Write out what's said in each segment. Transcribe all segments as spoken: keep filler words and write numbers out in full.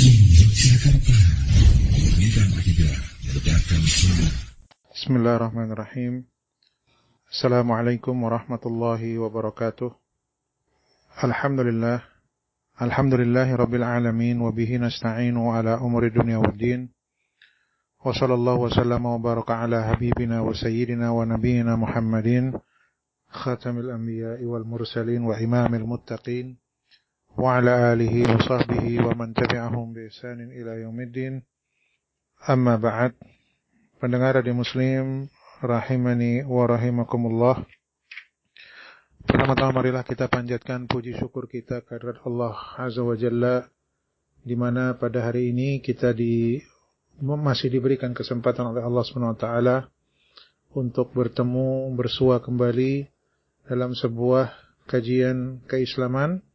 Yogyakarta, memurnikan akidah, meledakkan sunnah. Bismillahirrahmanirrahim. Assalamualaikum warahmatullahi wabarakatuh. Alhamdulillah, alhamdulillahi rabbil alamin, wa bihi nasta'inu ala umuri dunya waddin. Wa sallallahu wa sallama wa baraka ala habibina wa sayyidina wa nabiyina Muhammadin, khatamil anbiya'i wal mursalin wa imamil muttaqin, wa ala alihi wa sahbihi wa man tabi'ahum bi ihsanin ila yaumiddin. Amma ba'd. Pendengar radio Muslim rahimani wa rahimakumullah. Pertama-tama marilah kita panjatkan puji syukur kita kehadirat Allah Azza wa Jalla, di mana pada hari ini kita di masih diberikan kesempatan oleh Allah Subhanahu wa taala untuk bertemu, bersua kembali dalam sebuah kajian keislaman.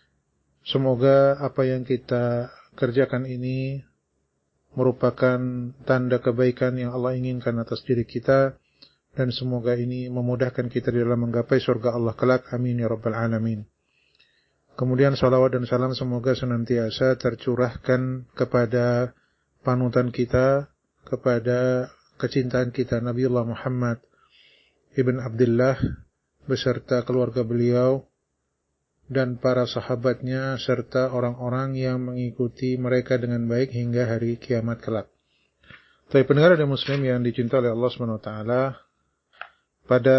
Semoga apa yang kita kerjakan ini merupakan tanda kebaikan yang Allah inginkan atas diri kita, dan semoga ini memudahkan kita di dalam menggapai surga Allah kelak. Amin ya rabbal alamin. Kemudian salawat dan salam semoga senantiasa tercurahkan kepada panutan kita, kepada kecintaan kita Nabiullah Muhammad ibn Abdullah beserta keluarga beliau dan para sahabatnya serta orang-orang yang mengikuti mereka dengan baik hingga hari kiamat kelak. Tapi pendengar dan muslim yang dicintai oleh Allah Subhanahu wa taala, pada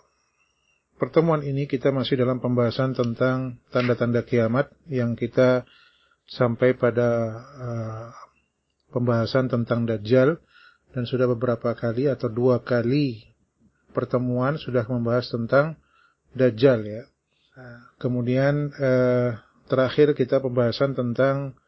pertemuan ini kita masih dalam pembahasan tentang tanda-tanda kiamat, yang kita sampai pada uh, pembahasan tentang Dajjal, dan sudah beberapa kali atau dua kali pertemuan sudah membahas tentang Dajjal ya. Kemudian eh, terakhir kita pembahasan tentang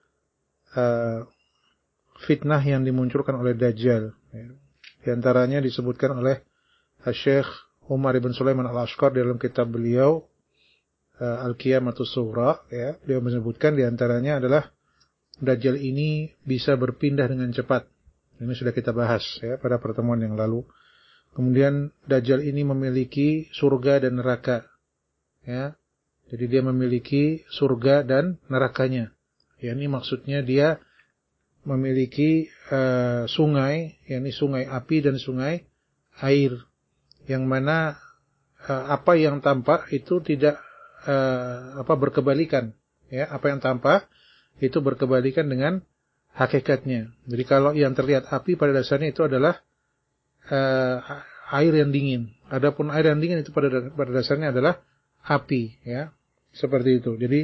eh, fitnah yang dimunculkan oleh Dajjal. Di antaranya disebutkan oleh Syekh Umar ibn Sulaiman al-Ashqar dalam kitab beliau eh, Al-Qiyamatus Sughra. Ya, beliau menyebutkan di antaranya adalah Dajjal ini bisa berpindah dengan cepat. Ini sudah kita bahas ya pada pertemuan yang lalu. Kemudian Dajjal ini memiliki surga dan neraka. Ya. Jadi dia memiliki surga dan nerakanya. Ya, ini maksudnya dia memiliki uh, sungai, yakni sungai api dan sungai air, yang mana uh, apa yang tampak itu tidak uh, apa berkebalikan. Ya, apa yang tampak itu berkebalikan dengan hakikatnya. Jadi kalau yang terlihat api pada dasarnya itu adalah uh, air yang dingin. Adapun air yang dingin itu pada pada dasarnya adalah api, ya. Seperti itu. Jadi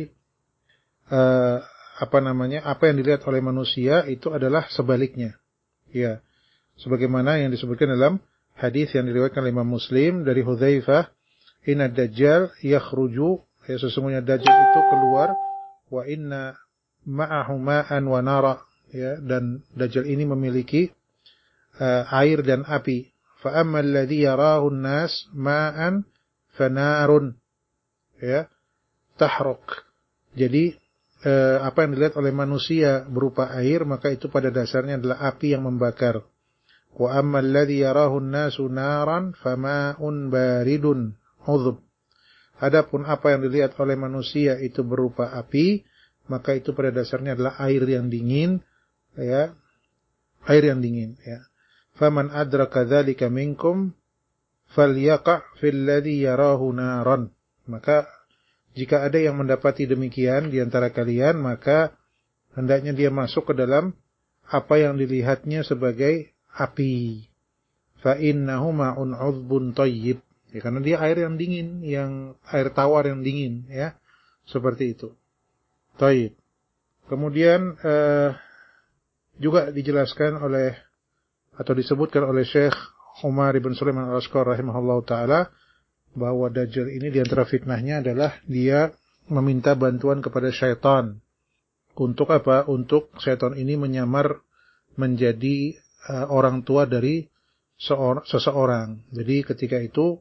uh, apa namanya? Apa yang dilihat oleh manusia itu adalah sebaliknya. Ya. Sebagaimana yang disebutkan dalam hadis yang diriwayatkan oleh Imam Muslim dari Hudzaifah, "Inna Dajjal yakhruju", ya, sesungguhnya Dajjal itu keluar, wa inna ma'ahu ma'an wa nara, ya, dan Dajjal ini memiliki uh, air dan api. Fa ammal ladzi yarahu an-nas ma'an fanarun, ya, tahruk. Jadi eh, apa yang dilihat oleh manusia berupa air, maka itu pada dasarnya adalah api yang membakar. Wa ammal ladzi yarahu an-nasu naran fama'un baridun udhub. Adapun apa yang dilihat oleh manusia itu berupa api, maka itu pada dasarnya adalah air yang dingin, ya. Air yang dingin, ya. Faman adraka dzalika minkum falyaqa' fil ladzi yarahu naran. Maka jika ada yang mendapati demikian di antara kalian, maka hendaknya dia masuk ke dalam apa yang dilihatnya sebagai api. Fa innahu ma'un 'udbun thayyib. Ya, karena dia air yang dingin, yang air tawar yang dingin, ya. Seperti itu. Thayyib. Kemudian eh, juga dijelaskan oleh atau disebutkan oleh Syekh Umar ibn Sulaiman al-Ashqar rahimahullahu taala bahwa Dajjal ini di antara fitnahnya adalah dia meminta bantuan kepada syaitan. Untuk apa? Untuk syaitan ini menyamar menjadi uh, orang tua dari seor- seseorang. Jadi ketika itu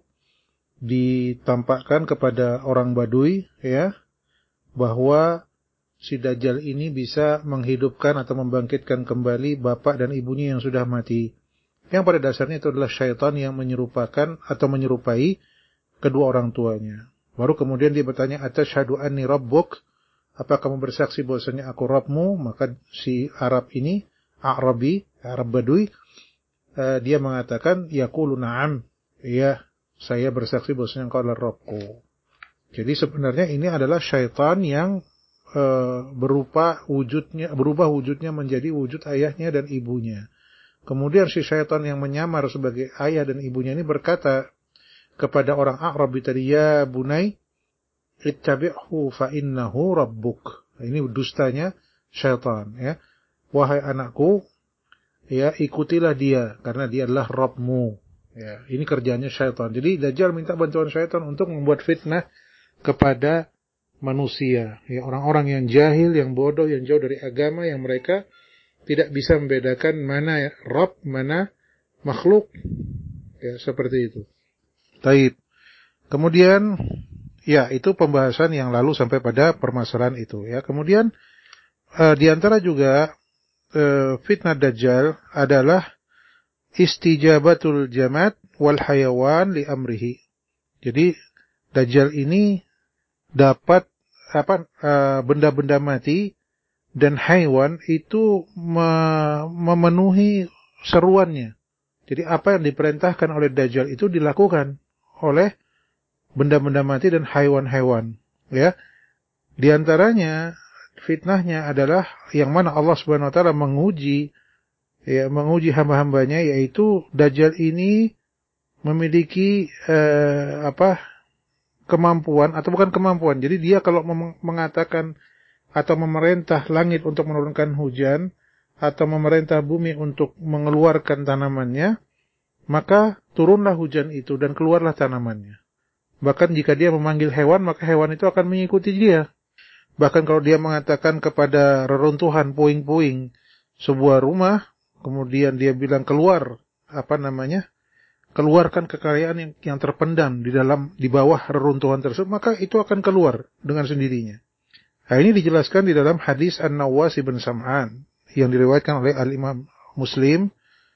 ditampakkan kepada orang Baduy, ya, bahwa si Dajjal ini bisa menghidupkan atau membangkitkan kembali bapak dan ibunya yang sudah mati. Yang pada dasarnya itu adalah syaitan yang menyerupakan atau menyerupai kedua orang tuanya. Baru kemudian dia bertanya, "Atashhadu anni rabbuk?" apa kamu bersaksi bahwasanya aku Rabbmu? Maka si Arab ini, Arabi, Arab Badui, uh, dia mengatakan, yaqulu na'am. Ya, saya bersaksi bahwasanya engkau adalah Rabbku. Jadi sebenarnya ini adalah syaitan yang uh, berupa wujudnya, berubah wujudnya menjadi wujud ayahnya dan ibunya. Kemudian si syaitan yang menyamar sebagai ayah dan ibunya ini berkata kepada orang Arabi tadi, ya bunai, ittabi'hu fa innahu rabbuk. Ini dustanya syaitan, ya. Wahai anakku, ya ikutilah dia karena dia adalah Rabbmu. Ya, ini kerjanya syaitan. Jadi Dajjal minta bantuan syaitan untuk membuat fitnah kepada manusia, ya, orang-orang yang jahil, yang bodoh, yang jauh dari agama, yang mereka tidak bisa membedakan mana Rabb, mana makhluk, ya, seperti itu. Taib. Kemudian, ya, itu pembahasan yang lalu sampai pada permasalahan itu, ya. Kemudian uh, di antara juga uh, fitnah Dajjal adalah istijabatul jamad wal hayawan li amrihi. Jadi Dajjal ini dapat apa uh, benda-benda mati dan hewan itu me- memenuhi seruannya. Jadi apa yang diperintahkan oleh Dajjal itu dilakukan oleh benda-benda mati dan hewan-hewan, ya. Di antaranya fitnahnya adalah yang mana Allah Subhanahu wa taala menguji, ya, menguji hamba-hambanya, yaitu Dajjal ini memiliki eh, apa kemampuan, atau bukan kemampuan. Jadi dia kalau mengatakan atau memerintah langit untuk menurunkan hujan, atau memerintah bumi untuk mengeluarkan tanamannya, maka turunlah hujan itu dan keluarlah tanamannya. Bahkan jika dia memanggil hewan, maka hewan itu akan mengikuti dia. Bahkan kalau dia mengatakan kepada reruntuhan, puing-puing sebuah rumah, kemudian dia bilang keluar, apa namanya, keluarkan kekayaan yang, yang terpendam di dalam, di bawah reruntuhan tersebut, maka itu akan keluar dengan sendirinya. Nah, ini dijelaskan di dalam hadis An-Nawas bin Sam'an yang diriwayatkan oleh Al-Imam Muslim,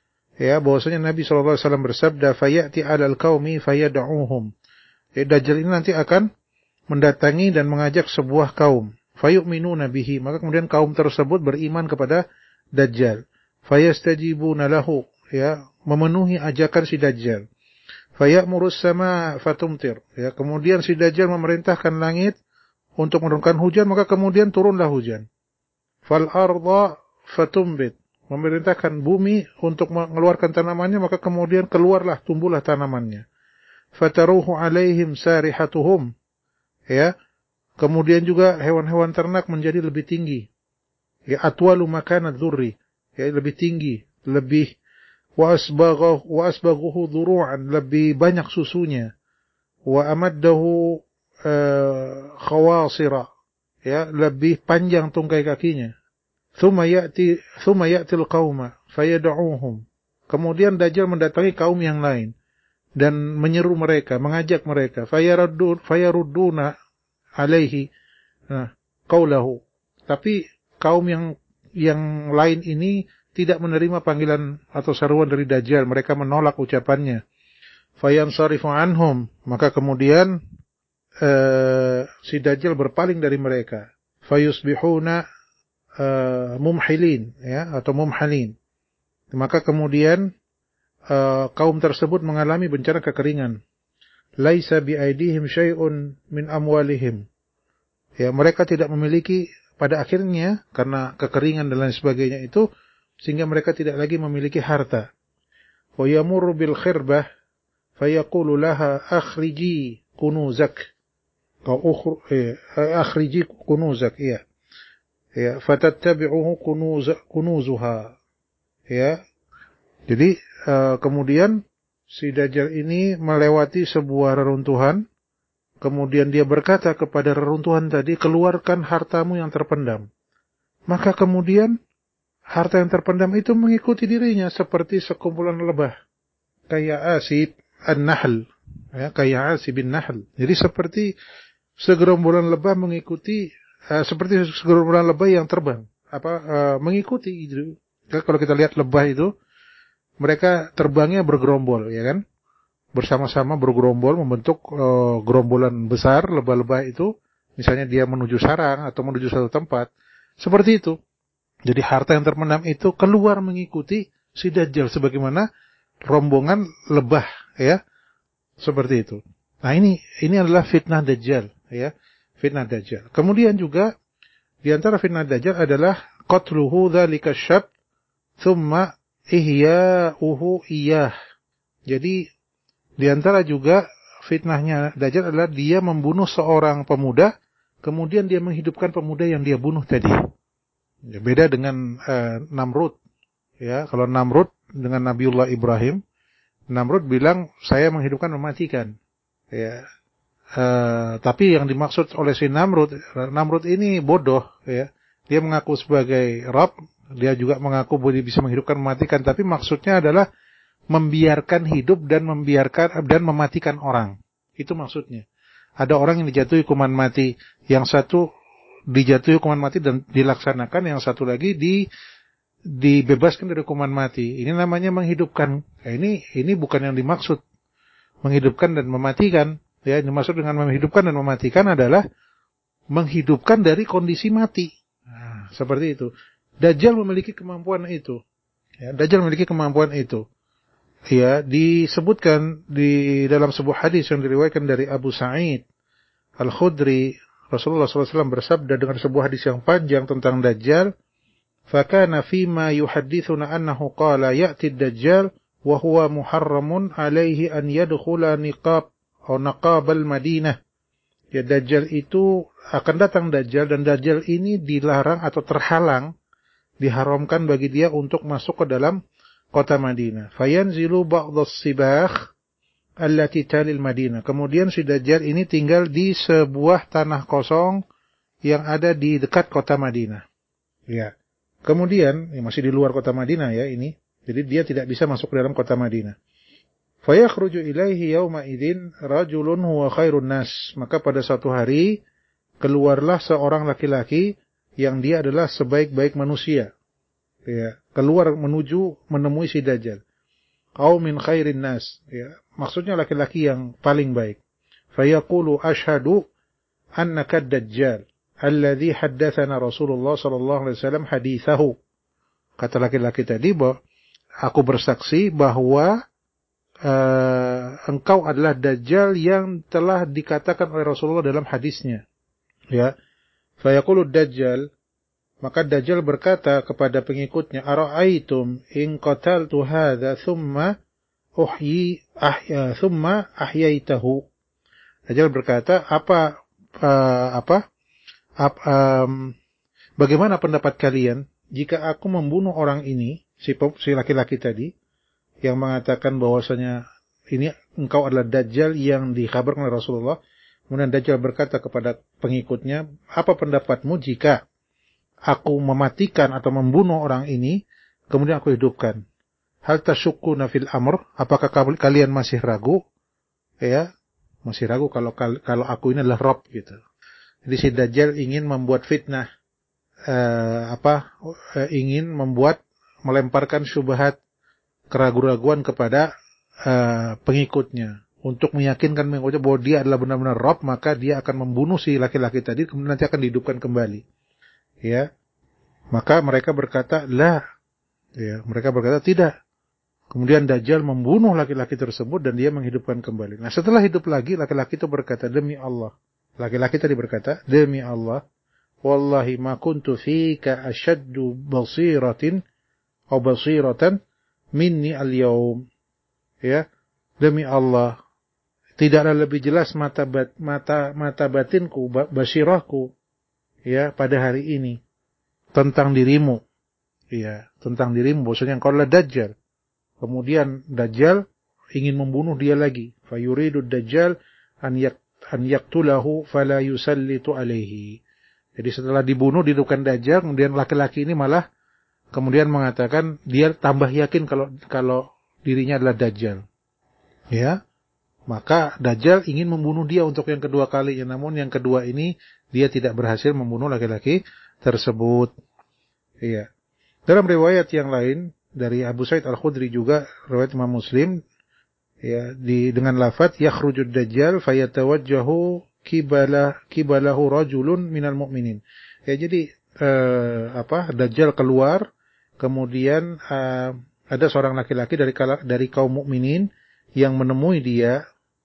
ya, bahwasanya Nabi shallallahu alaihi wasallam bersabda, "Fayati 'alal qaumi fayad'uhum." Ya, Dajjal ini nanti akan mendatangi dan mengajak sebuah kaum, fayu'minuna bihi, maka kemudian kaum tersebut beriman kepada Dajjal. Fayastajibuna lahu, ya, memenuhi ajakan si Dajjal. Fayamurus sama fatumtir, ya, kemudian si Dajjal memerintahkan langit untuk menurunkan hujan, maka kemudian turunlah hujan. Fal arda fatumbit, memerintahkan bumi untuk mengeluarkan tanamannya, maka kemudian keluarlah, tumbuhlah tanamannya. Fataruhu alaihim sarihatuhum, ya, kemudian juga hewan-hewan ternak menjadi lebih tinggi, ya, atwalu makanad dzurri, ya, lebih tinggi, lebih wa asbaghahu wa asbaghuhu dhuru'an, lebih banyak susunya, wa amaddahu uh, khawasira, ya, lebih panjang tungkai kakinya. Thumma ya'ti thumma ya'til qauma fayad'uhum, kemudian Dajjal mendatangi kaum yang lain dan menyeru mereka, mengajak mereka, fayaruddun fayarudduna alaihi, nah, qaulahu, tapi kaum yang yang lain ini tidak menerima panggilan atau seruan dari Dajjal, mereka menolak ucapannya. Fayansarifu anhum, maka kemudian uh, si Dajjal berpaling dari mereka. Fayusbihuna uh, mumhilin, ya, atau mumhalin, maka kemudian uh, kaum tersebut mengalami bencana kekeringan. Laisa biaidihim syai'un min amwalihim, ya, mereka tidak memiliki pada akhirnya karena kekeringan dan lain sebagainya itu, sehingga mereka tidak lagi memiliki harta. Wa yamurru bil khirbah fayaqulu laha akhriji kunuzak, atau eh, akhriji kunuzak, ya, ya, fatattabi'uhu kunuz kunuzuha, ya. Jadi uh, kemudian si Dajjal ini melewati sebuah reruntuhan, kemudian dia berkata kepada reruntuhan tadi, keluarkan hartamu yang terpendam. Maka kemudian harta yang terpendam itu mengikuti dirinya seperti sekumpulan lebah, kayak asib an-nahl, ya, kayak asib bin-nahl. Jadi seperti segerombolan lebah mengikuti, uh, seperti segerombolan lebah yang terbang, apa uh, mengikuti itu. Kalau kita lihat lebah itu, mereka terbangnya bergerombol, ya kan? Bersama-sama bergerombol membentuk uh, gerombolan besar lebah-lebah itu misalnya dia menuju sarang atau menuju satu tempat, seperti itu. Jadi harta yang terpendam itu keluar mengikuti si Dajjal sebagaimana rombongan lebah, ya, seperti itu. Nah ini ini adalah fitnah Dajjal, ya, fitnah Dajjal. Kemudian juga di antara fitnah Dajjal adalah qatluhu dzalika syab thumma ihya'uhu iyah. Jadi di antara juga fitnahnya Dajjal adalah dia membunuh seorang pemuda, kemudian dia menghidupkan pemuda yang dia bunuh tadi. Ya, beda dengan uh, Namrud. Ya, kalau Namrud dengan Nabiullah Ibrahim, Namrud bilang saya menghidupkan mematikan. Ya, uh, tapi yang dimaksud oleh si Namrud, Namrud ini bodoh. Ya, dia mengaku sebagai Rabb, dia juga mengaku boleh bisa menghidupkan mematikan, tapi maksudnya adalah membiarkan hidup dan membiarkan dan mematikan orang. Itu maksudnya. Ada orang yang dijatuhi hukuman mati, yang satu dijatuhi hukuman mati dan dilaksanakan, yang satu lagi di dibebaskan dari hukuman mati. Ini namanya menghidupkan. Nah, ini ini bukan yang dimaksud menghidupkan dan mematikan. Ya, yang dimaksud dengan menghidupkan dan mematikan adalah menghidupkan dari kondisi mati. Nah, seperti itu. Dajjal memiliki kemampuan itu. Ya, Dajjal memiliki kemampuan itu. Ya, disebutkan di dalam sebuah hadis yang diriwayatkan dari Abu Sa'id Al-Khudri, Rasulullah shallallahu alaihi wasallam bersabda dengan sebuah hadis yang panjang tentang Dajjal, "Fakana fima yuhaddithuna annahu qala ya'ti ad-Dajjal wa huwa muharramun alaihi an yadkhula niqab atau naqabal Madinah." Ya, Dajjal itu akan datang Dajjal, dan Dajjal ini dilarang atau terhalang, diharamkan bagi dia untuk masuk ke dalam kota Madinah. Fayanzilu ba'dhas sibakh allati talil Madinah. Kemudian si Dajjal ini tinggal di sebuah tanah kosong yang ada di dekat kota Madinah. Ya. Kemudian, ya masih di luar kota Madinah ya ini. Jadi dia tidak bisa masuk ke dalam kota Madinah. Fayakhruju ilaihi yawma idzin rajulun huwa khairun nas. Maka pada suatu hari keluarlah seorang laki-laki yang dia adalah sebaik-baik manusia. Ya, keluar menuju menemui si Dajjal. Au min khairin nas, ya, maksudnya laki-laki yang paling baik. Fayaqulu ashhadu annaka ad-Dajjal alladhi haddatsana Rasulullah sallallahu alaihi wasallam hadithahu. Kata laki-laki tadi bahwa aku bersaksi bahwa uh, engkau adalah Dajjal yang telah dikatakan oleh Rasulullah dalam hadisnya. Ya. Fayaqulu ad-Dajjal, maka Dajjal berkata kepada pengikutnya, "Ara'aitum in qataltu hadza thumma uhyi ahya thumma ahyaitahu." Dajjal berkata, "Apa uh, apa ap, um, bagaimana pendapat kalian jika aku membunuh orang ini, si si laki-laki tadi yang mengatakan bahwasanya ini engkau adalah Dajjal yang dikabarkan oleh Rasulullah?" Kemudian Dajjal berkata kepada pengikutnya, "Apa pendapatmu jika aku mematikan atau membunuh orang ini, kemudian aku hidupkan? Hal tashukkuna fil amr? Apakah kalian masih ragu?" Ya, masih ragu kalau kalau aku ini adalah Rabb gitu. Jadi si Dajjal ingin membuat fitnah, uh, apa? Uh, ingin membuat melemparkan syubhat, keraguan-raguan kepada uh, pengikutnya untuk meyakinkan pengikutnya bahwa dia adalah benar-benar Rabb, maka dia akan membunuh si laki-laki tadi, kemudian nanti akan dihidupkan kembali. Ya, maka mereka berkata, "La." Ya, mereka berkata, "Tidak." Kemudian Dajjal membunuh laki-laki tersebut dan dia menghidupkan kembali. Nah, setelah hidup lagi, laki-laki itu berkata, "Demi Allah." Laki-laki tadi berkata, "Demi Allah, wallahi ma kuntu fika ashaddu basiratin atau basiratan minni al-yawm." Ya, demi Allah, tidaklah lebih jelas mata bat, mata mata batinku, basirahku, ya, pada hari ini tentang dirimu, ya, tentang dirimu, bahwasanya engkau adalah Dajjal. Kemudian Dajjal ingin membunuh dia lagi. Fayuridu Dajjal an yak an yaqtulahu fala yusallitu alaihi. Jadi setelah dibunuh, dihidupkan Dajjal, kemudian laki-laki ini malah kemudian mengatakan dia tambah yakin kalau kalau dirinya adalah Dajjal. Ya. Maka Dajjal ingin membunuh dia untuk yang kedua kalinya, namun yang kedua ini dia tidak berhasil membunuh laki-laki tersebut. Iya. Dalam riwayat yang lain dari Abu Sa'id Al-Khudri juga, riwayat Imam Muslim, ya, di dengan lafaz yakhrujud Dajjal fayatawajjahu kibala kibalahu rajulun minal mu'minin. Ya, jadi eh, apa? Dajjal keluar, kemudian eh, ada seorang laki-laki dari dari kaum mukminin yang menemui dia,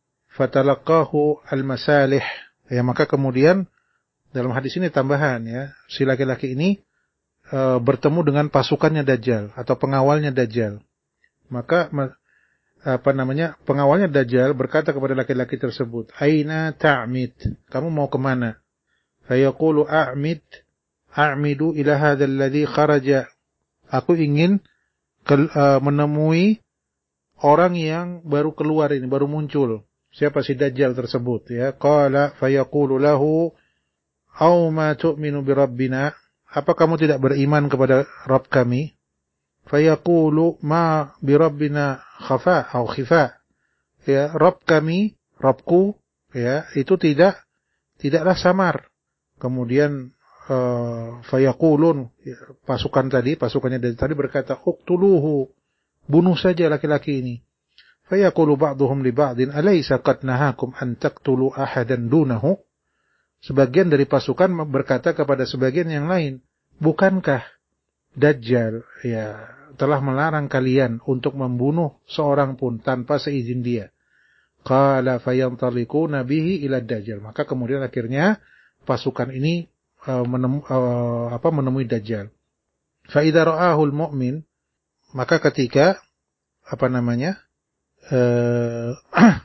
fatalaqahu al-masalih. Ya, maka kemudian dalam hadis ini tambahan ya, si laki-laki ini e, bertemu dengan pasukannya Dajjal atau pengawalnya Dajjal. Maka apa namanya? Pengawalnya Dajjal berkata kepada laki-laki tersebut, "Aina ta'mid? Kamu mau kemana?" Fayaqulu a'mid a'midu ila hadzal ladzi kharaja. Aku ingin ke, e, menemui orang yang baru keluar ini, baru muncul. Siapa si Dajjal tersebut ya? Qala fayaqulu lahu Au ma tu'minu bi rabbina, apa kamu tidak beriman kepada Rabb kami? Fayaqulu ma bi rabbina khafa atau khifa. Ya, Rabb kami, Rabbku, ya, itu tidak tidaklah samar. Kemudian uh, fayaqulun, ya, pasukan tadi, pasukannya dari tadi berkata, "Uqtuluhu." Bunuh saja laki-laki ini. Fayaqulu ba'dhum li ba'din, "Alaysa qad nahakum an taqtulu ahadan dunahu?" Sebagian dari pasukan berkata kepada sebagian yang lain, bukankah Dajjal ya telah melarang kalian untuk membunuh seorang pun tanpa seizin dia? Qala fayantaliquna bihi ila Dajjal. Maka kemudian akhirnya pasukan ini uh, menem, uh, apa, menemui Dajjal. Fa idza ra'ahu al-mu'min, maka ketika apa namanya? Uh,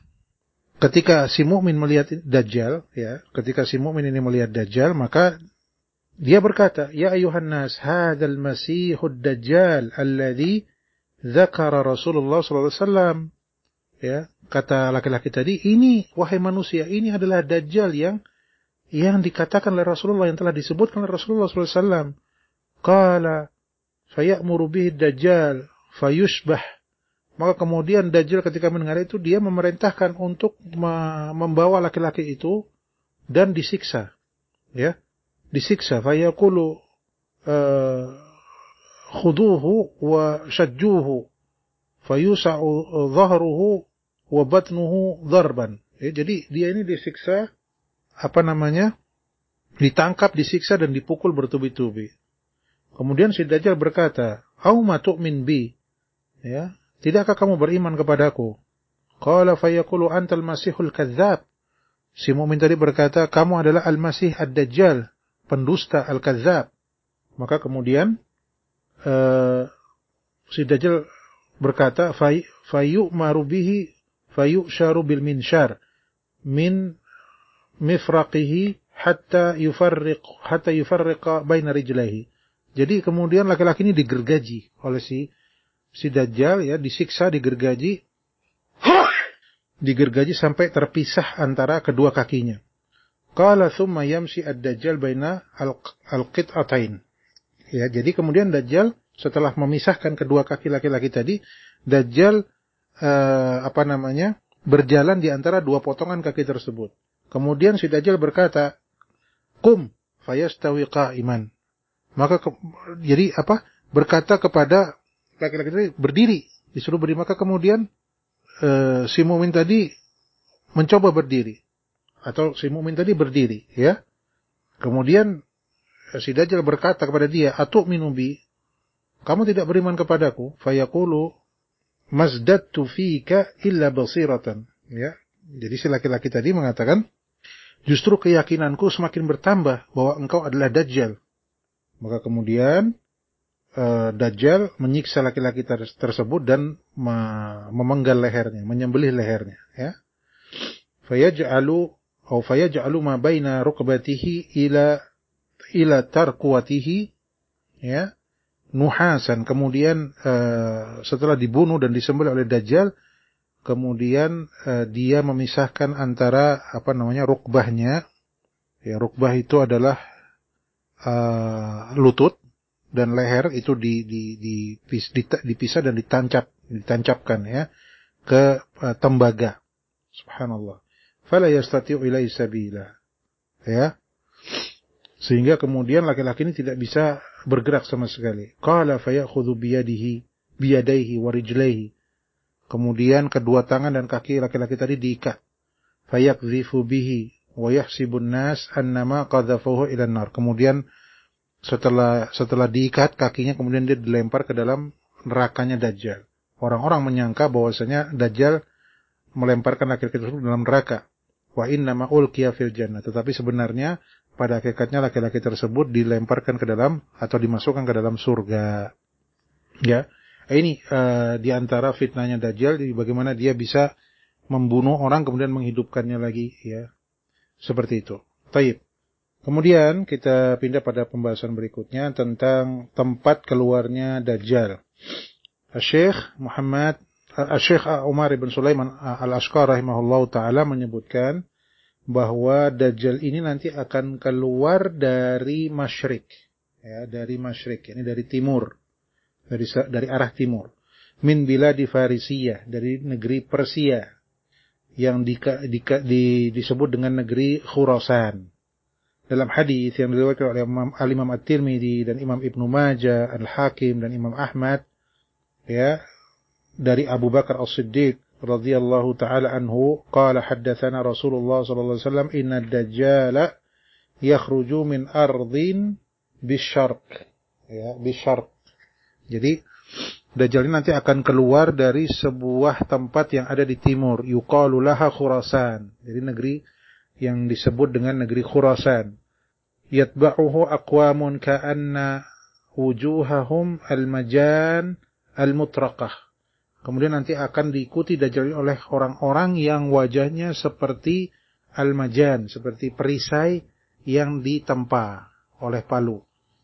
Ketika si mukmin melihat Dajjal, ya, ketika si mukmin ini melihat Dajjal, maka dia berkata, "Ya ayuhan nas, hadzal masihud dajjal alladzi dzakara Rasulullah sallallahu alaihi wasallam." Ya, kata laki-laki tadi, "Ini wahai manusia, ini adalah Dajjal yang yang dikatakan oleh Rasulullah, yang telah disebutkan oleh Rasulullah sallallahu alaihi wasallam." Qala fayamuru bihi Dajjal fayushbah. Maka kemudian Dajjal ketika mendengar itu, dia memerintahkan untuk membawa laki-laki itu dan disiksa. Ya, disiksa. Fayaqulu uh, khuduhu wa shajjuhu fayusa'u dhahruhu wa batnuhu dharban. Ya, jadi dia ini disiksa, apa namanya? Ditangkap, disiksa dan dipukul bertubi-tubi. Kemudian si Dajjal berkata, "Au ma tu'min bi?" Ya, tidakkah kamu beriman kepadaku? Qala fayaqulu antal masihul kadzdzab. Si mukmin tadi berkata, kamu adalah al-masih ad-dajjal, pendusta al-kadzdzab. Maka kemudian uh, si Dajjal berkata, fayu'maru bihi fayu'sharu bil minshar min mifraqihi hatta yufarriq hatta yufarriqa baina rijlaihi. Jadi kemudian laki-laki ini digergaji oleh si si Dajjal, ya, disiksa, digergaji, digergaji sampai terpisah antara kedua kakinya. Qala thumma yamshi ad-Dajjal baina al-qit'atain. Ya, jadi kemudian Dajjal setelah memisahkan kedua kaki laki-laki tadi, Dajjal uh, apa namanya? berjalan di antara dua potongan kaki tersebut. Kemudian si Dajjal berkata, "Qum fayastawi qa'iman." Maka ke, jadi apa? berkata kepada laki-laki tadi, berdiri, disuruh berdiri. Maka kemudian e, si mukmin tadi mencoba berdiri, atau si mukmin tadi berdiri, ya. Kemudian si Dajjal berkata kepada dia, "Atu'minu bi?" Kamu tidak beriman kepadaku? Fayaqulu mazdattu fika illa basiratan. Ya. Jadi si laki-laki tadi mengatakan, justru keyakinanku semakin bertambah bahwa engkau adalah Dajjal. Maka kemudian Uh, Dajjal menyiksa laki-laki ter- tersebut dan ma- memenggal lehernya, menyembelih lehernya, ya. Fayaj'alu atau fayaj'alu ma baina rukbatihi ila ila tarquwatihi, ya, nuhasan. Kemudian uh, setelah dibunuh dan disembelih oleh Dajjal, kemudian uh, dia memisahkan antara apa namanya rukbahnya, ya, rukbah itu adalah uh, lutut, dan leher itu di, di, di, di, dipisah dan ditancap, ditancapkan, ya, ke uh, tembaga. Subhanallah. Fala yastati'u ilaihi sabila. Ya. Sehingga kemudian laki-laki ini tidak bisa bergerak sama sekali. Qala fayakhudhu biyadihi biyadaihi wa rijlaihi. Kemudian kedua tangan dan kaki laki-laki tadi diikat. Fayakzifu bihi wa yahsibun nas annama qadhafuhu ila nar. Kemudian setelah setelah diikat kakinya kemudian dia dilempar ke dalam nerakanya Dajjal. Orang-orang menyangka bahwasanya Dajjal melemparkan laki-laki tersebut dalam neraka. Wa innama ulqiya fil jannah. Tetapi sebenarnya pada hakikatnya laki-laki tersebut dilemparkan ke dalam atau dimasukkan ke dalam surga. Ya. Ini uh, di antara fitnahnya Dajjal, bagaimana dia bisa membunuh orang kemudian menghidupkannya lagi, ya. Seperti itu. Taib. Kemudian kita pindah pada pembahasan berikutnya tentang tempat keluarnya Dajjal. Syekh Muhammad Syekh Umar ibn Sulaiman Al-Ashqar rahimahullahu taala menyebutkan bahwa Dajjal ini nanti akan keluar dari masyrik, ya, dari masyrik, ini dari timur. Dari, dari arah timur, min biladi Farisiyah, dari negeri Persia yang di, di, di, disebut dengan negeri Khurasan. Dalam hadis yang diriwayatkan oleh Imam Al-Imam At-Tirmidzi dan Imam Ibnu Majah, Al-Hakim dan Imam Ahmad, ya, dari Abu Bakar As-Siddiq radhiyallahu taala anhu, qala haddatsana Rasulullah sallallahu alaihi wasallam inna ad-dajjala yakhruju min ardhin bisyarq, ya, bisyarq. Jadi Dajjal ini nanti akan keluar dari sebuah tempat yang ada di timur, yuqalu laha Khurasan. Jadi negeri yang disebut dengan negeri Khurasan. Yatba'uhu aqwamun ka'anna wujuhahum al-majan al-mutraqah. Kemudian nanti akan diikuti Dajjal oleh orang-orang yang wajahnya seperti al-majan, seperti perisai yang ditempa oleh palu.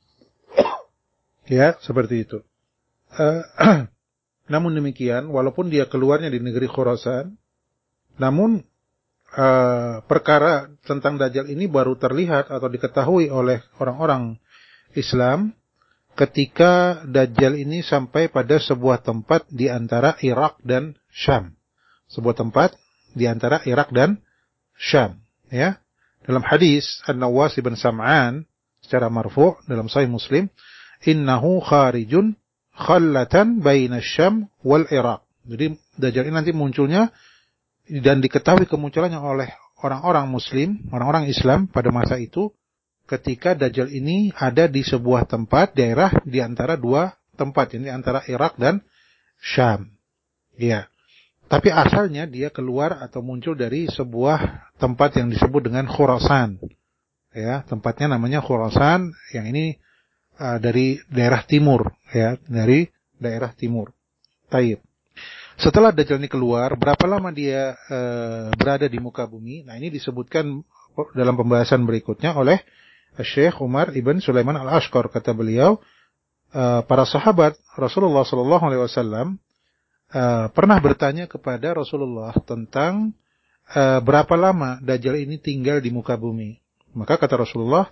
Ya, seperti itu. Uh, namun demikian, walaupun dia keluarnya di negeri Khurasan, namun uh, perkara tentang Dajjal ini baru terlihat atau diketahui oleh orang-orang Islam ketika Dajjal ini sampai pada sebuah tempat di antara Irak dan Syam. Sebuah tempat di antara Irak dan Syam. Ya. Dalam hadis An-Nawas bin Sam'an secara marfu' dalam Sahih Muslim, innahu kharijun khallatan baina Syam wal Iraq. Jadi Dajjal ini nanti munculnya dan diketahui kemunculannya oleh orang-orang Muslim, orang-orang Islam pada masa itu ketika Dajjal ini ada di sebuah tempat daerah di antara dua tempat, ini antara Irak dan Syam. Ya. Tapi asalnya dia keluar atau muncul dari sebuah tempat yang disebut dengan Khurasan. Ya, tempatnya namanya Khurasan, yang ini Uh, dari daerah timur, ya, dari daerah timur. Taib. Setelah Dajjal ini keluar, berapa lama dia uh, berada di muka bumi? Nah, ini disebutkan dalam pembahasan berikutnya oleh Syekh Umar ibn Sulaiman Al-Ashqar. Kata beliau, uh, para sahabat Rasulullah sallallahu alaihi wasallam uh, pernah bertanya kepada Rasulullah tentang uh, berapa lama Dajjal ini tinggal di muka bumi. Maka kata Rasulullah,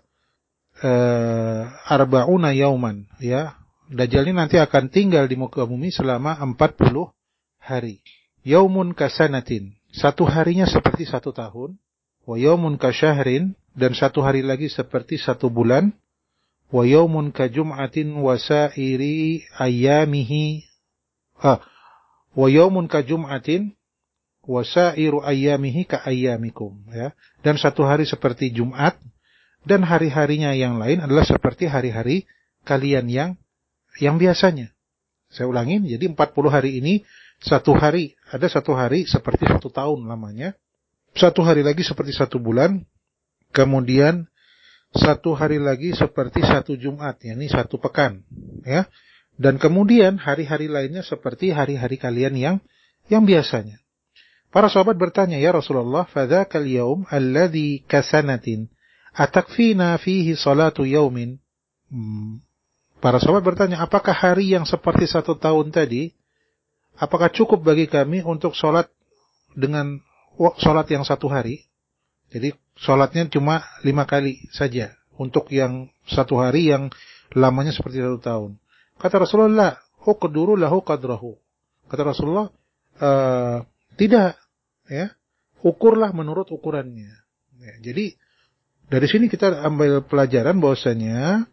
Uh, arba'una yauman, ya. Dajjal ini nanti akan tinggal di muka bumi selama empat puluh hari. Yaumun kasanatin, satu harinya seperti satu tahun. Wa yaumun kasyahrin, dan satu hari lagi seperti satu bulan. Wa yaumun kajum'atin wasairi ayyamihi. Ah, wa yaumun kajum'atin wasairu ayyamihi ka ayyamikum, ya. Dan satu hari seperti Jumat, dan hari-harinya yang lain adalah seperti hari-hari kalian yang yang biasanya. Saya ulangin, jadi empat puluh hari ini, satu hari, ada satu hari seperti satu tahun lamanya, satu hari lagi seperti satu bulan, kemudian satu hari lagi seperti satu Jumat, yakni satu pekan, ya. Dan kemudian hari-hari lainnya seperti hari-hari kalian yang yang biasanya. Para sahabat bertanya, ya Rasulullah, fadzakal yaum alladzi kasanatin atakfina fihi salatu yaumin. Hmm. Para sahabat bertanya, apakah hari yang seperti satu tahun tadi, apakah cukup bagi kami untuk sholat dengan sholat yang satu hari? Jadi sholatnya cuma lima kali saja untuk yang satu hari yang lamanya seperti satu tahun. Kata Rasulullah, uqduru lahu qadrahu. Kata Rasulullah, e, tidak, ya, ukurlah menurut ukurannya. Ya, jadi dari sini kita ambil pelajaran bahwasanya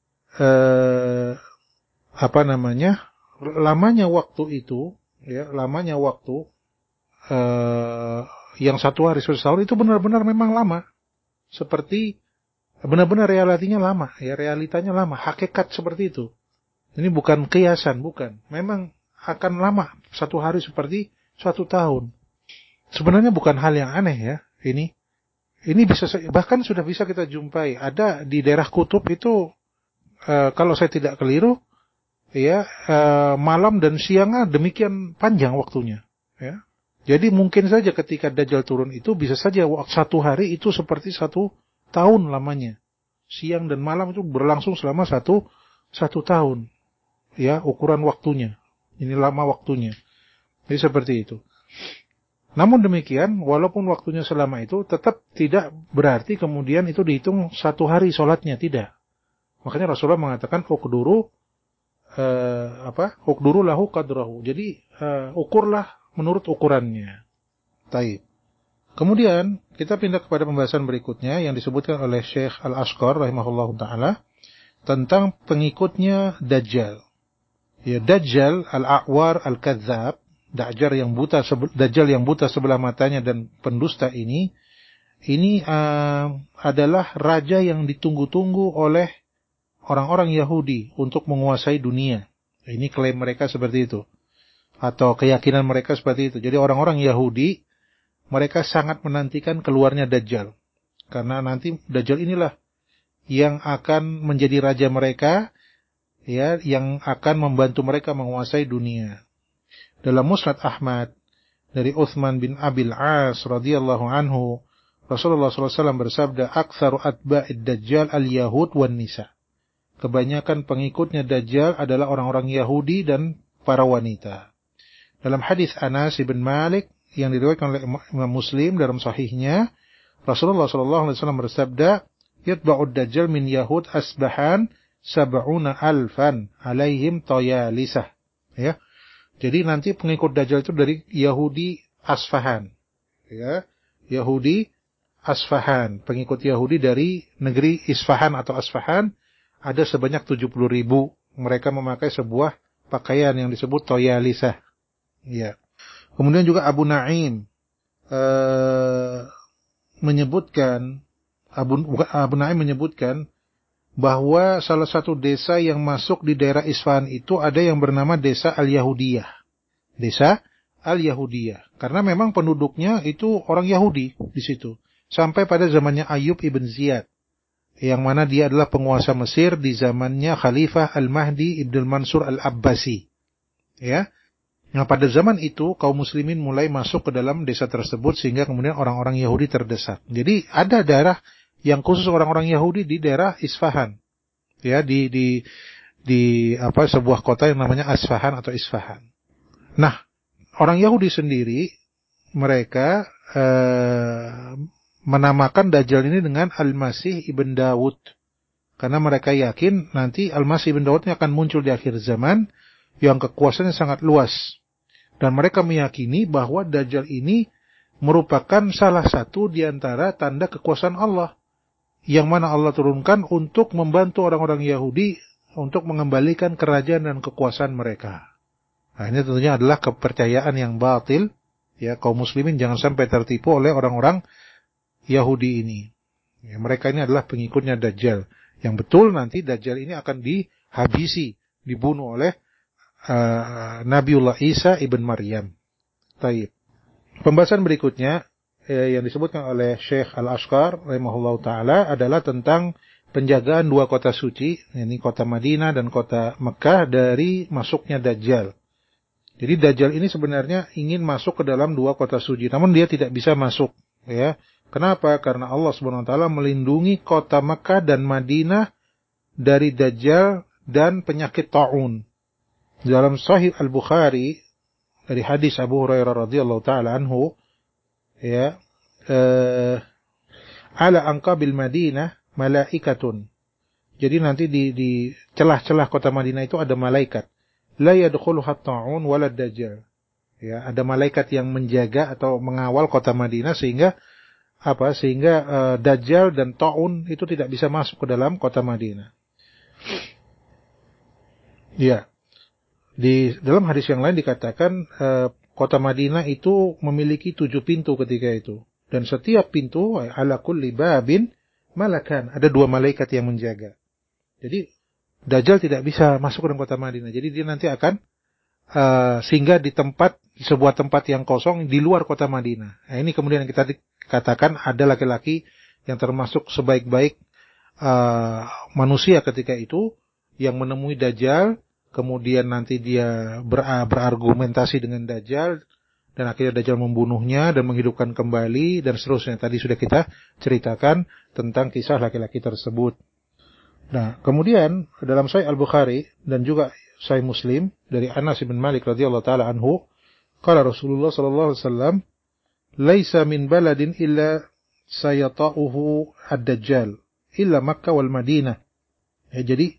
eh, apa namanya lamanya waktu itu, ya, lamanya waktu eh, yang satu hari setahun itu benar-benar memang lama, seperti benar-benar realitinya lama, ya realitanya lama, hakikat seperti itu. Ini bukan kiasan, bukan. Memang akan lama, satu hari seperti satu tahun. Sebenarnya bukan hal yang aneh ya, ini. Ini bisa, bahkan sudah bisa kita jumpai. Ada di daerah kutub itu, uh, kalau saya tidak keliru, ya uh, malam dan siangnya demikian panjang waktunya. Ya. Jadi mungkin saja ketika Dajjal turun itu bisa saja satu hari itu seperti satu tahun lamanya. Siang dan malam itu berlangsung selama satu satu tahun. Ya, ukuran waktunya. Ini lama waktunya. Jadi seperti itu. Namun demikian, walaupun waktunya selama itu, tetap tidak berarti kemudian itu dihitung satu hari sholatnya, tidak. Makanya Rasulullah mengatakan uqduru eh, apa? Uqduru lahu qadrahu. Jadi eh, ukurlah menurut ukurannya. Taib. Kemudian kita pindah kepada pembahasan berikutnya yang disebutkan oleh Syekh Al-Ashqar rahimahullahu taala tentang pengikutnya Dajjal. Ya, Dajjal Al-A'war Al-Kadzdzab, Dajjal yang buta Dajjal yang buta sebelah matanya dan pendusta ini, ini uh, adalah raja yang ditunggu-tunggu oleh orang-orang Yahudi untuk menguasai dunia. Ini klaim mereka seperti itu. Atau keyakinan mereka seperti itu. Jadi orang-orang Yahudi, mereka sangat menantikan keluarnya Dajjal. Karena nanti Dajjal inilah yang akan menjadi raja mereka, ya, yang akan membantu mereka menguasai dunia. Dalam Musnad Ahmad, dari Uthman bin Abil As radhiyallahu anhu, Rasulullah shallallahu alaihi wasallam bersabda, "Aktsaru atba'id Dajjal al-Yahud wan nisa." Kebanyakan pengikutnya Dajjal adalah orang-orang Yahudi dan para wanita. Dalam hadis Anas bin Malik yang diriwayatkan oleh Imam Muslim dalam sahihnya, Rasulullah shallallahu alaihi wasallam bersabda, "Yatba'ud Dajjal min Yahud Asbahan sab'una alfan alaihim tayalisah." Ya. Jadi nanti pengikut Dajjal itu dari Yahudi Asfahan. Ya. Yahudi Asfahan, pengikut Yahudi dari negeri Isfahan atau Asfahan ada sebanyak tujuh puluh ribu. Mereka memakai sebuah pakaian yang disebut tayalisah. Ya. Kemudian juga Abu Naim uh, menyebutkan Abu, Abu Naim menyebutkan bahwa salah satu desa yang masuk di daerah Isfahan itu ada yang bernama Desa Al-Yahudiyah. Desa Al-Yahudiyah. Karena memang penduduknya itu orang Yahudi di situ. Sampai pada zamannya Ayyub ibn Ziyad. Yang mana dia adalah penguasa Mesir di zamannya Khalifah Al-Mahdi ibn Mansur Al-Abbasi. Ya. Nah, pada zaman itu kaum muslimin mulai masuk ke dalam desa tersebut sehingga kemudian orang-orang Yahudi terdesak. Jadi ada daerah yang khusus orang-orang Yahudi di daerah Isfahan. Ya, di di di apa sebuah kota yang namanya Asfahan atau Isfahan. Nah, orang Yahudi sendiri mereka eh, menamakan Dajjal ini dengan Al-Masih ibn Dawud. Karena mereka yakin nanti Al-Masih ibn Dawud ini akan muncul di akhir zaman yang kekuasaannya sangat luas. Dan mereka meyakini bahwa Dajjal ini merupakan salah satu di antara tanda kekuasaan Allah. Yang mana Allah turunkan untuk membantu orang-orang Yahudi untuk mengembalikan kerajaan dan kekuasaan mereka. Nah, ini tentunya adalah kepercayaan yang batil. Ya, kaum muslimin jangan sampai tertipu oleh orang-orang Yahudi ini. Ya, mereka ini adalah pengikutnya Dajjal. Yang betul nanti Dajjal ini akan dihabisi, dibunuh oleh Uh, Nabiullah Isa ibn Maryam. Taib. Pembahasan berikutnya eh, yang disebutkan oleh Syekh Al-Ashqar rahimahullahu taala adalah tentang penjagaan dua kota suci, yakni kota Madinah dan kota Mekah dari masuknya Dajjal. Jadi Dajjal ini sebenarnya ingin masuk ke dalam dua kota suci, namun dia tidak bisa masuk, ya. Kenapa? Karena Allah Subhanahu wa taala melindungi kota Mekah dan Madinah dari Dajjal dan penyakit taun. Dalam Sahih Al-Bukhari dari hadis Abu Hurairah radhiyallahu taala anhu, ya, eh, ala anqabil Madinah malaikatun. Jadi nanti di di celah-celah kota Madinah itu ada malaikat. La yadkhuluha at-ta'un wala ad-dajjal. Ya, ada malaikat yang menjaga atau mengawal kota Madinah sehingga apa? Sehingga uh, Dajjal dan ta'un itu tidak bisa masuk ke dalam kota Madinah. Ya. Di dalam hadis yang lain dikatakan uh, kota Madinah itu memiliki tujuh pintu ketika itu. Dan setiap pintu ala kulli babin malakan, ada dua malaikat yang menjaga. Jadi Dajjal tidak bisa masuk ke dalam kota Madinah. Jadi dia nanti akan uh, singgah di tempat, di sebuah tempat yang kosong di luar kota Madinah. Nah, ini kemudian yang kita katakan ada laki-laki yang termasuk sebaik-baik uh, manusia ketika itu yang menemui Dajjal, kemudian nanti dia ber, berargumentasi dengan Dajjal dan akhirnya Dajjal membunuhnya dan menghidupkan kembali dan seterusnya. Tadi sudah kita ceritakan tentang kisah laki-laki tersebut. Nah, kemudian dalam Sahih Al-Bukhari dan juga Sahih Muslim dari Anas bin Malik radhiyallahu taala anhu, qala Rasulullah sallallahu alaihi wasallam, "Laisa min baladin illa sayata'uhu ad-dajjal, illa Makkah wal Madinah." Ya, jadi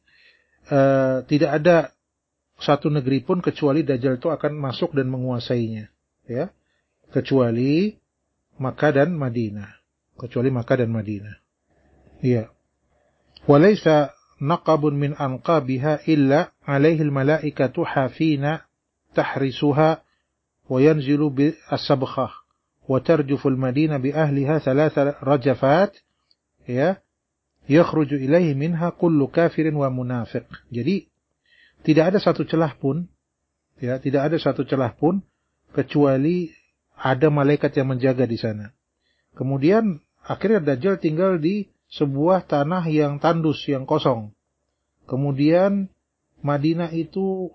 uh, tidak ada satu negeri pun kecuali Dajjal itu akan masuk dan menguasainya, ya. Kecuali Makkah dan Madinah. Kecuali Makkah dan Madinah. Iya. Walaysa naqabun min anqabiha illa alaihi almalaikatu hafina tahrisuha wa yanzilu bi as-sabkhah wa tarjufu al-madinah bi ahliha thalatha rajafat, ya, yakhruju ilaihi minha kullu kafirin wa munafiq. Jadi tidak ada satu celah pun, ya, tidak ada satu celah pun kecuali ada malaikat yang menjaga di sana. Kemudian akhirnya Dajjal tinggal di sebuah tanah yang tandus, yang kosong. Kemudian Madinah itu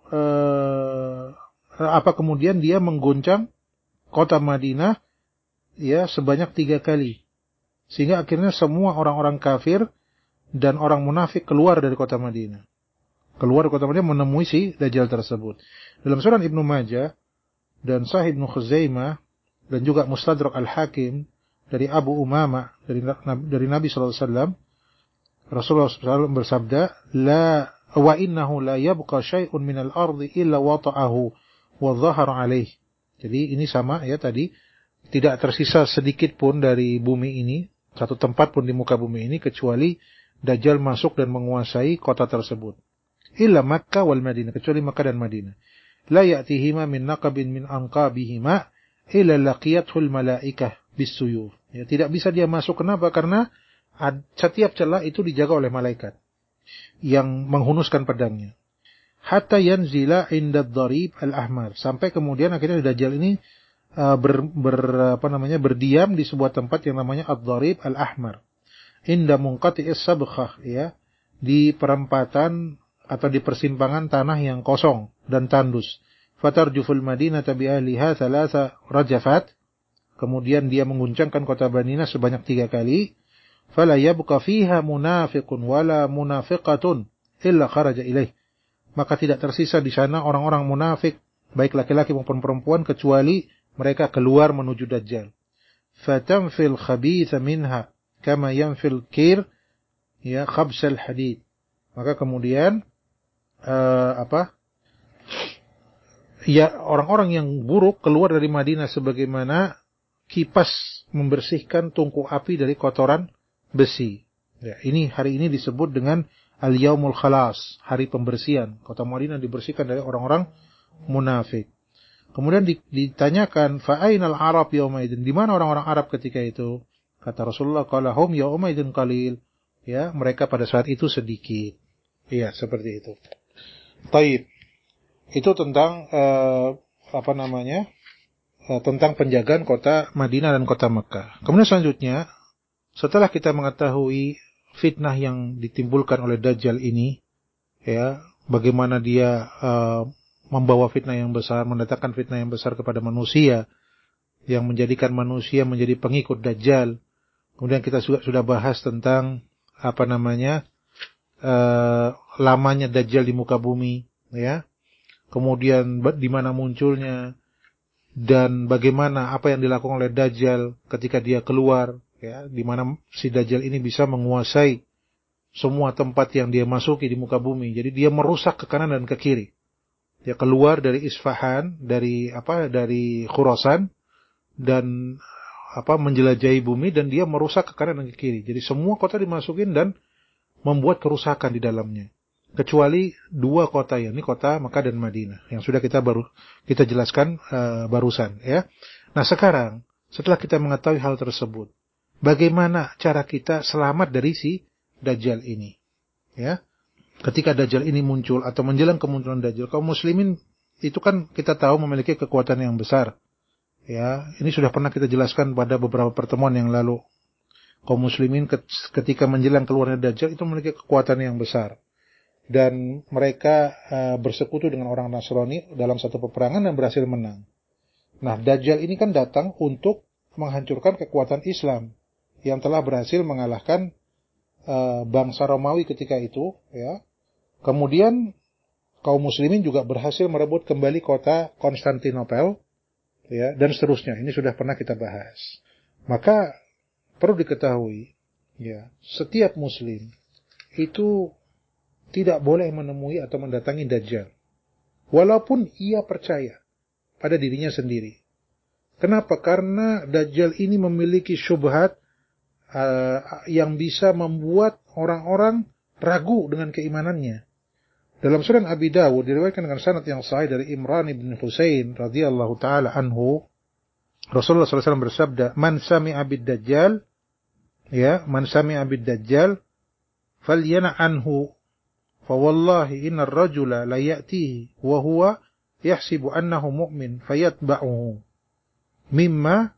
eh, apa kemudian dia mengguncang kota Madinah, ya, sebanyak tiga kali. Sehingga akhirnya semua orang-orang kafir dan orang munafik keluar dari kota Madinah. Keluar dari kota Madinah menemui si Dajjal tersebut. Dalam Sunan Ibnu Majah dan Sahih Ibnu Khuzaimah dan juga Mustadrak Al-Hakim dari Abu Umama dari dari Nabi sallallahu alaihi wasallam, Rasulullah sallallahu alaihi wasallam bersabda, la wa innahu la yabqa syai'un minal ardi illa wata'ahu wa dhahara alaihi. Jadi ini sama, ya, tadi tidak tersisa sedikit pun dari bumi ini, satu tempat pun di muka bumi ini kecuali Dajjal masuk dan menguasai kota tersebut. Illa Makkah wal Madinah, kecuali Makkah dan Madinah. La ya'tihima min naqabin min anqabihima illa laqiyathul malaikah bisuyuf. Ya, tidak bisa dia masuk. Kenapa? Karena setiap celah itu dijaga oleh malaikat yang menghunuskan pedangnya. Hatta yanzila inda ad-darib al-ahmar. Sampai kemudian akhirnya Dajjal ini uh, ber, ber, apa namanya, berdiam di sebuah tempat yang namanya ad-darib al-ahmar. Inda munqati'is sabkhah, ya, di perempatan atau di persimpangan tanah yang kosong dan tandus. Fatarjuful madinata bi ahliha thalatha rajafat. Kemudian dia mengguncangkan kota Madinah sebanyak tiga kali. Fala yabqa fiha munafiqun wala munafiqatun illa kharaja ilaih. Maka tidak tersisa di sana orang-orang munafik, baik laki-laki maupun perempuan, kecuali mereka keluar menuju Dajjal. Fatanfil khabitha minha kama yanfil kir, ya, khabsal hadid. Maka kemudian uh, apa? Ya, orang-orang yang buruk keluar dari Madinah sebagaimana kipas membersihkan tungku api dari kotoran besi. Ya, ini hari ini disebut dengan Al-Yaumul Khalas, hari pembersihan. Kota Madinah dibersihkan dari orang-orang munafik. Kemudian ditanyakan, fa'ainal Arab yaumaidin? Di mana orang-orang Arab ketika itu? Kata Rasulullah, qala hum yaumaidin qalil. Ya, mereka pada saat itu sedikit. Iya, seperti itu. Taib. Itu tentang uh, apa namanya? Tentang penjagaan kota Madinah dan kota Mekah. Kemudian selanjutnya, setelah kita mengetahui fitnah yang ditimbulkan oleh Dajjal ini, ya, bagaimana dia uh, membawa fitnah yang besar, mendatangkan fitnah yang besar kepada manusia, yang menjadikan manusia menjadi pengikut Dajjal. Kemudian kita juga sudah bahas tentang apa namanya uh, lamanya Dajjal di muka bumi, ya. Kemudian di mana munculnya dan bagaimana apa yang dilakukan oleh Dajjal ketika dia keluar, ya, di mana si Dajjal ini bisa menguasai semua tempat yang dia masuki di muka bumi. Jadi dia merusak ke kanan dan ke kiri. Dia keluar dari Isfahan, dari apa, dari Khurasan, dan apa, menjelajahi bumi, dan dia merusak ke kanan dan ke kiri. Jadi semua kota dimasukin dan membuat kerusakan di dalamnya. Kecuali dua kota, ya, ini kota Makkah dan Madinah, yang sudah kita baru kita jelaskan uh, barusan, ya. Nah, sekarang setelah kita mengetahui hal tersebut, bagaimana cara kita selamat dari si Dajjal ini. Ya, ketika Dajjal ini muncul atau menjelang kemunculan Dajjal, kaum muslimin itu kan kita tahu memiliki kekuatan yang besar. Ya, ini sudah pernah kita jelaskan pada beberapa pertemuan yang lalu. Kaum muslimin ketika menjelang keluarnya Dajjal itu memiliki kekuatan yang besar. Dan mereka uh, bersekutu dengan orang Nasrani dalam satu peperangan dan berhasil menang. Nah, Dajjal ini kan datang untuk menghancurkan kekuatan Islam yang telah berhasil mengalahkan uh, bangsa Romawi ketika itu, ya. Kemudian kaum muslimin juga berhasil merebut kembali kota Konstantinopel, ya, dan seterusnya. Ini sudah pernah kita bahas. Maka perlu diketahui, ya, setiap muslim itu tidak boleh menemui atau mendatangi Dajjal, walaupun ia percaya pada dirinya sendiri. Kenapa? Karena Dajjal ini memiliki syubhat uh, yang bisa membuat orang-orang ragu dengan keimanannya. Dalam Sunan Abi Dawud diriwayatkan dengan sanad yang sahih dari Imran bin Husain radhiyallahu taala anhu, Rasulullah sallallahu alaihi wasallam bersabda, "Man sami'a bid-Dajjal, ya, man sami'a bid-Dajjal falyana anhu, fa wallahi innar rajula la ya'tihi wa huwa yahsibu annahu mu'min fayatba'uhu mimma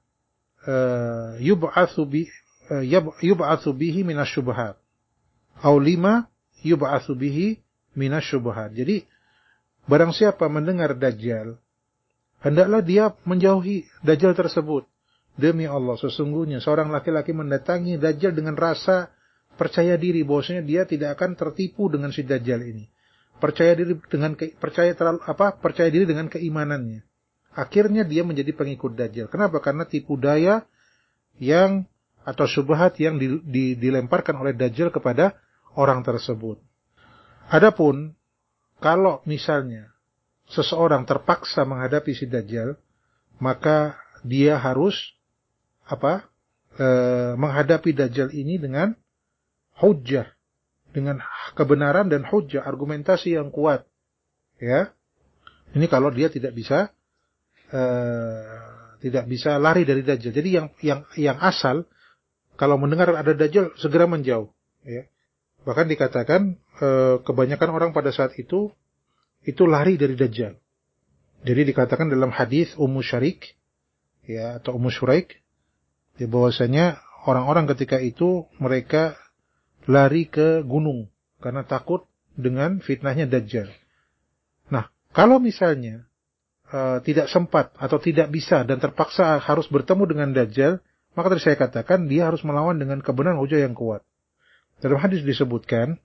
uh, yub'atsu bi uh, yub'atsu bihi minasyubhat aw lima yub'atsu bihi minasyubhat." Jadi barang siapa mendengar Dajjal, hendaklah dia menjauhi Dajjal tersebut. Demi Allah, sesungguhnya seorang laki-laki mendatangi Dajjal dengan rasa percaya diri bahwasanya dia tidak akan tertipu dengan si Dajjal ini. Percaya diri dengan ke, percaya terlalu apa? Percaya diri dengan keimanannya. Akhirnya dia menjadi pengikut Dajjal. Kenapa? Karena tipu daya yang atau syubhat yang di, di, dilemparkan oleh Dajjal kepada orang tersebut. Adapun kalau misalnya seseorang terpaksa menghadapi si Dajjal, maka dia harus apa? E, menghadapi Dajjal ini dengan hujjah, dengan kebenaran dan hujjah, argumentasi yang kuat. Ya. Ini kalau dia tidak bisa e, tidak bisa lari dari Dajjal. Jadi yang yang yang asal kalau mendengar ada Dajjal segera menjauh, ya. Bahkan dikatakan e, kebanyakan orang pada saat itu itu lari dari Dajjal. Jadi dikatakan dalam hadis Ummu Syarik, ya, atau Ummu Syuraik, ya, bahwasanya orang-orang ketika itu mereka lari ke gunung karena takut dengan fitnahnya Dajjal. Nah, kalau misalnya uh, tidak sempat atau tidak bisa dan terpaksa harus bertemu dengan Dajjal, maka tadi saya katakan dia harus melawan dengan kebenaran hujah yang kuat. Dalam hadis disebutkan,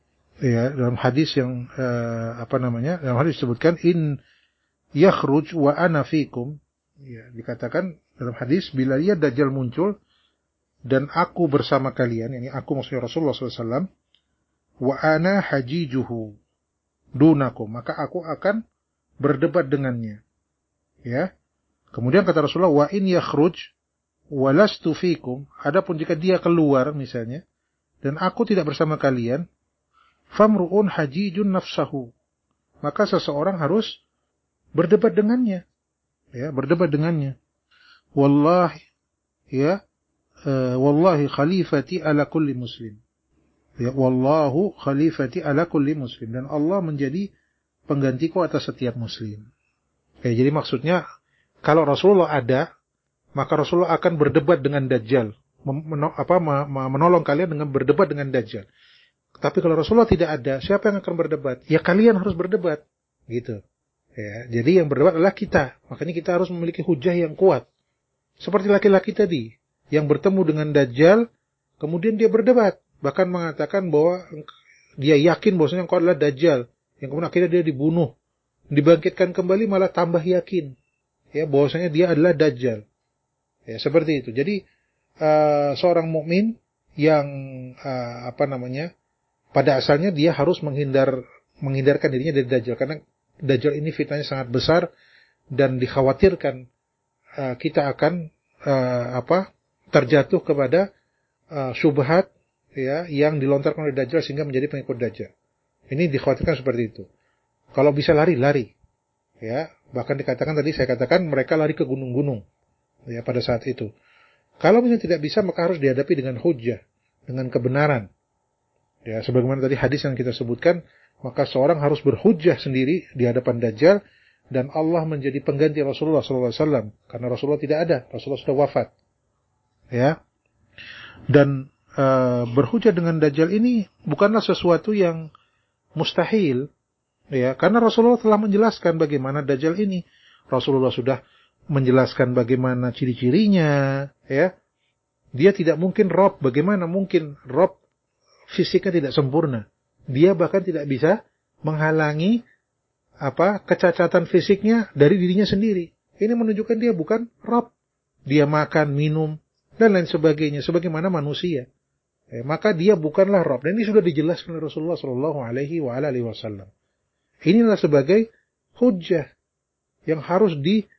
ya, dalam hadis yang uh, apa namanya? Dalam hadis disebutkan in yakhruj wa ana fikum, ya, dikatakan dalam hadis bila ia Dajjal muncul dan aku bersama kalian, yakni aku maksudnya Rasulullah sallallahu alaihi wasallam, wa ana hajijuhu dunakum, maka aku akan berdebat dengannya. Ya. Kemudian kata Rasulullah, wa in yakhruj wa lastu fikum, adapun jika dia keluar misalnya dan aku tidak bersama kalian, famru'un hajijun nafsahu, maka seseorang harus berdebat dengannya. Ya, berdebat dengannya. Wallahi, ya, Uh, wallahi khalifati ala kulli muslim. Ya, wallahu khalifati ala kulli muslim, dan Allah menjadi penggantiku atas setiap muslim. Ya, jadi maksudnya kalau Rasulullah ada, maka Rasulullah akan berdebat dengan Dajjal, men- apa menolong kalian dengan berdebat dengan Dajjal. Tapi kalau Rasulullah tidak ada, siapa yang akan berdebat? Ya kalian harus berdebat, gitu. Ya, jadi yang berdebat adalah kita. Makanya kita harus memiliki hujah yang kuat. Seperti laki-laki tadi yang bertemu dengan Dajjal, kemudian dia berdebat, bahkan mengatakan bahwa dia yakin bahwasanya engkau adalah Dajjal, yang kemudian akhirnya dia dibunuh, dibangkitkan kembali malah tambah yakin, ya, bahwasanya dia adalah Dajjal. Ya, seperti itu. Jadi uh, seorang mukmin yang uh, apa namanya, pada asalnya dia harus menghindar menghindarkan dirinya dari Dajjal, karena Dajjal ini fitnahnya sangat besar dan dikhawatirkan uh, kita akan uh, apa terjatuh kepada uh, syubhat, ya, yang dilontarkan oleh Dajjal sehingga menjadi pengikut Dajjal. Ini dikhawatirkan seperti itu. Kalau bisa lari, lari. Ya, bahkan dikatakan tadi saya katakan mereka lari ke gunung-gunung, ya, pada saat itu. Kalau misalnya tidak bisa, maka harus dihadapi dengan hujjah, dengan kebenaran. Ya, sebagaimana tadi hadis yang kita sebutkan, maka seorang harus berhujjah sendiri di hadapan Dajjal, dan Allah menjadi pengganti Rasulullah shallallahu alaihi wasallam, karena Rasulullah tidak ada, Rasulullah sudah wafat. Ya, dan e, berhujjah dengan Dajjal ini bukanlah sesuatu yang mustahil, ya, karena Rasulullah telah menjelaskan bagaimana Dajjal ini. Rasulullah sudah menjelaskan bagaimana ciri-cirinya, ya. Dia tidak mungkin Rob, bagaimana mungkin Rob fisiknya tidak sempurna. Dia bahkan tidak bisa menghalangi apa kecacatan fisiknya dari dirinya sendiri. Ini menunjukkan dia bukan Rob. Dia makan, minum, dan lain sebagainya, sebagaimana manusia. Eh, maka dia bukanlah Rob. Dan ini sudah dijelaskan oleh Rasulullah Shallallahu Alaihi Wasallam. Inilah sebagai hujjah yang harus di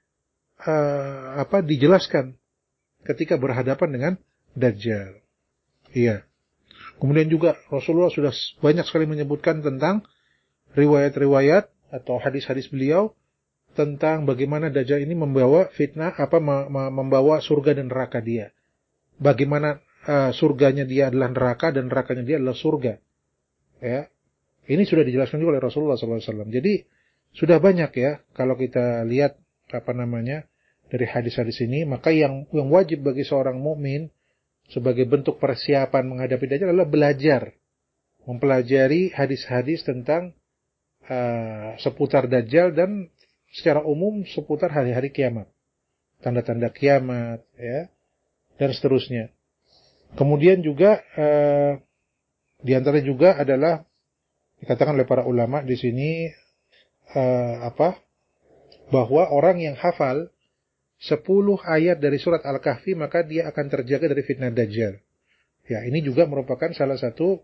uh, apa dijelaskan ketika berhadapan dengan Dajjal. Iya. Kemudian juga Rasulullah sudah banyak sekali menyebutkan tentang riwayat-riwayat atau hadis-hadis beliau tentang bagaimana Dajjal ini membawa fitnah, apa membawa surga dan neraka dia. Bagaimana uh, surganya dia adalah neraka dan nerakanya dia adalah surga. Ya. Ini sudah dijelaskan juga oleh Rasulullah shallallahu alaihi wasallam. Jadi sudah banyak ya kalau kita lihat apa namanya dari hadis-hadis ini, maka yang yang wajib bagi seorang mukmin sebagai bentuk persiapan menghadapi Dajjal adalah belajar, mempelajari hadis-hadis tentang uh, seputar Dajjal dan secara umum seputar hari-hari kiamat, tanda-tanda kiamat, ya, dan seterusnya. Kemudian juga uh, di antara juga adalah dikatakan oleh para ulama di sini uh, apa bahwa orang yang hafal sepuluh ayat dari surat Al-Kahfi, maka dia akan terjaga dari fitnah Dajjal. Ya, ini juga merupakan salah satu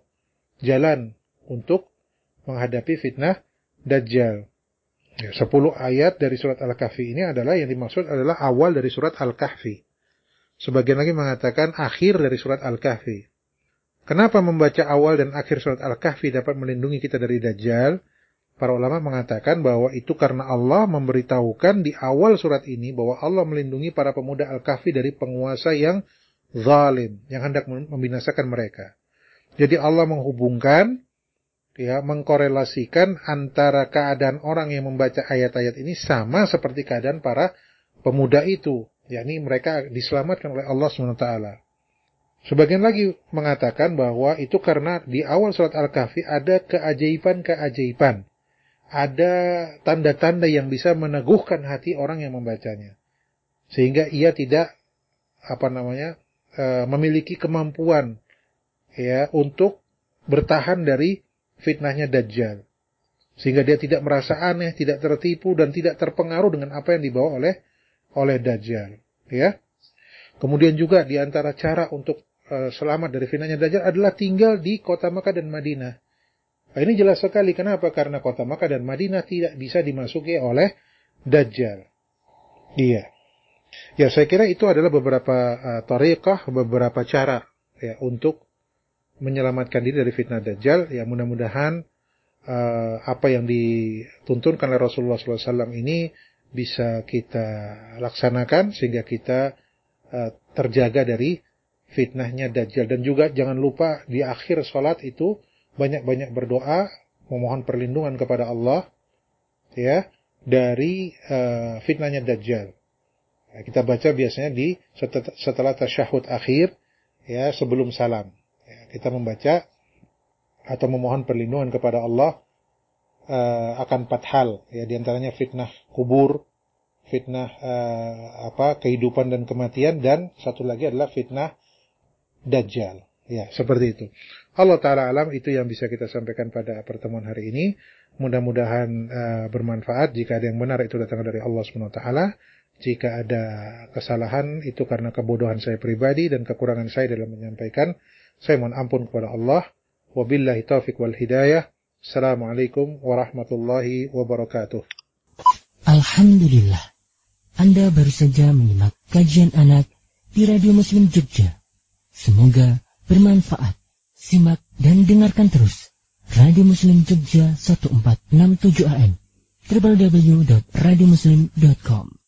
jalan untuk menghadapi fitnah Dajjal. Ya, sepuluh ayat dari surat Al-Kahfi ini adalah yang dimaksud adalah awal dari surat Al-Kahfi. Sebagian lagi mengatakan akhir dari surat Al-Kahfi. Kenapa membaca awal dan akhir surat Al-Kahfi dapat melindungi kita dari Dajjal? Para ulama mengatakan bahwa itu karena Allah memberitahukan di awal surat ini bahwa Allah melindungi para pemuda Al-Kahfi dari penguasa yang zalim, yang hendak membinasakan mereka. Jadi Allah menghubungkan, ya, mengkorelasikan antara keadaan orang yang membaca ayat-ayat ini sama seperti keadaan para pemuda itu, yakni mereka diselamatkan oleh Allah subhanahu wa taala. Sebagian lagi mengatakan bahwa itu karena di awal surat Al-Kahfi ada keajaiban-keajaiban. Ada tanda-tanda yang bisa meneguhkan hati orang yang membacanya. Sehingga ia tidak apa namanya e, memiliki kemampuan, ya, untuk bertahan dari fitnahnya Dajjal. Sehingga dia tidak merasa aneh, tidak tertipu dan tidak terpengaruh dengan apa yang dibawa oleh oleh Dajjal, ya. Kemudian juga di antara cara untuk e, selamat dari fitnahnya Dajjal adalah tinggal di kota Makkah dan Madinah. Nah, ini jelas sekali. Kenapa? Karena kota Makkah dan Madinah tidak bisa dimasuki oleh Dajjal. Iya. Ya, saya kira itu adalah beberapa uh, tariqah, beberapa cara, ya, untuk menyelamatkan diri dari fitnah Dajjal. Ya, mudah-mudahan uh, apa yang dituntunkan oleh Rasulullah shallallahu alaihi wasallam ini bisa kita laksanakan sehingga kita uh, terjaga dari fitnahnya Dajjal. Dan juga jangan lupa di akhir sholat itu banyak-banyak berdoa, memohon perlindungan kepada Allah, ya, dari uh, fitnahnya Dajjal. Ya, kita baca biasanya di setelah, setelah tasyahud akhir, ya, sebelum salam. Ya, kita membaca atau memohon perlindungan kepada Allah uh, akan empat hal, ya, di antaranya fitnah kubur, fitnah uh, apa kehidupan dan kematian, dan satu lagi adalah fitnah Dajjal. Ya, seperti itu. Allah Ta'ala alam, itu yang bisa kita sampaikan pada pertemuan hari ini. Mudah-mudahan uh, bermanfaat. Jika ada yang benar, itu datang dari Allah subhanahu wa taala. Jika ada kesalahan, itu karena kebodohan saya pribadi dan kekurangan saya dalam menyampaikan. Saya mohon ampun kepada Allah. Wabillahi taufiq wal hidayah. Assalamualaikum warahmatullahi wabarakatuh. Alhamdulillah. Anda baru saja menyimak kajian anak di Radio Muslim Jogja. Semoga bermanfaat. Simak dan dengarkan terus Radio Muslim Jogja seribu empat ratus enam puluh tujuh A M w w w titik radio muslim titik com.